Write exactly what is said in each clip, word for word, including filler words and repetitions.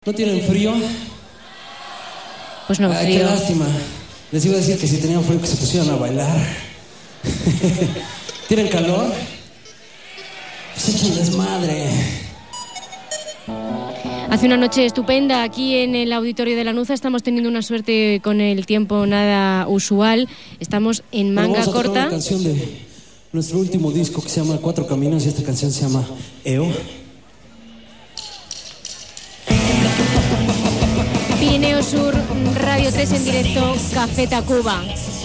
¿No tienen frío? Pues no, Ay, frío. qué lástima. Les iba a decir que si tenían frío que se pusieran a bailar. ¿Tienen calor? Pues echen desmadre. Hace una noche estupenda aquí en el auditorio de Lanuza. Estamos teniendo una suerte con el tiempo nada usual. Estamos en manga Bueno, vamos a tocar corta. una canción de nuestro último disco que se llama Cuatro Caminos y esta canción se llama E O. Pirineo Sur, Radio tres en directo, Café Tacuba.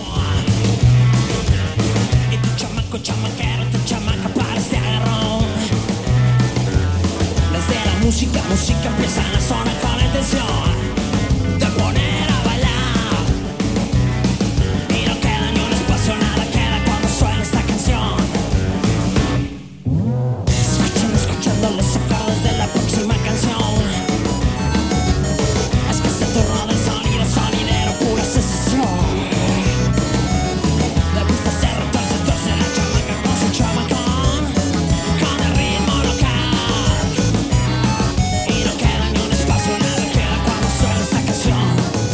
Y tu chamaco, chamaquero, tu chamaca parece agarrón. Desde la música, música empieza a sonar con la intención de poner a bailar. Y no queda ni un espacio, nada queda cuando suena esta canción. Escuchando, escuchando los acordes de la próxima canción. Es que se turno del sonido, sonidero, pura sensación. Le gusta hacer retorce, torce la chamaca con su chamacón, con el ritmo local. Y no queda ni un espacio, nada queda cuando suena esta canción.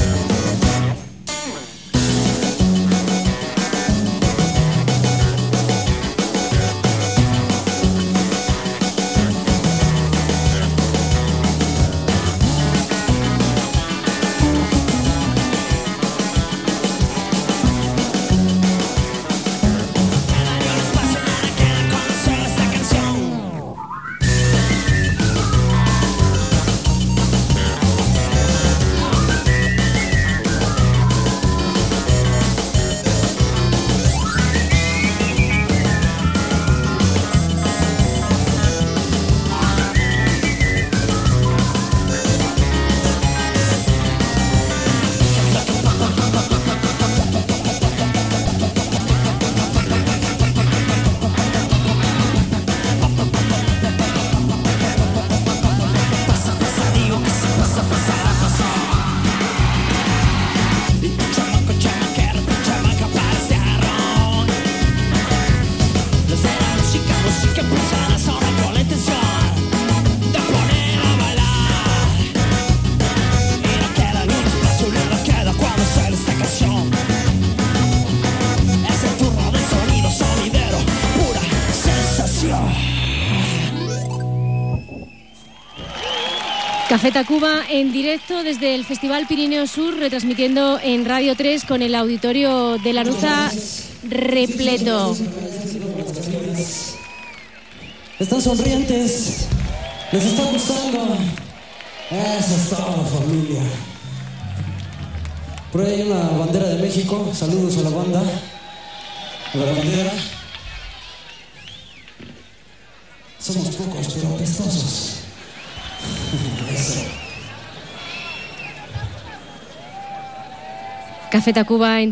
Café Tacuba en directo desde el Festival Pirineo Sur, retransmitiendo en Radio tres con el auditorio de Lanuza repleto. Están sonrientes. Les está gustando. Eso es todo, familia. Por ahí hay una bandera de México. Saludos a la banda. A la bandera. Somos pocos, pero apestosos. Eso. Café Tacuba en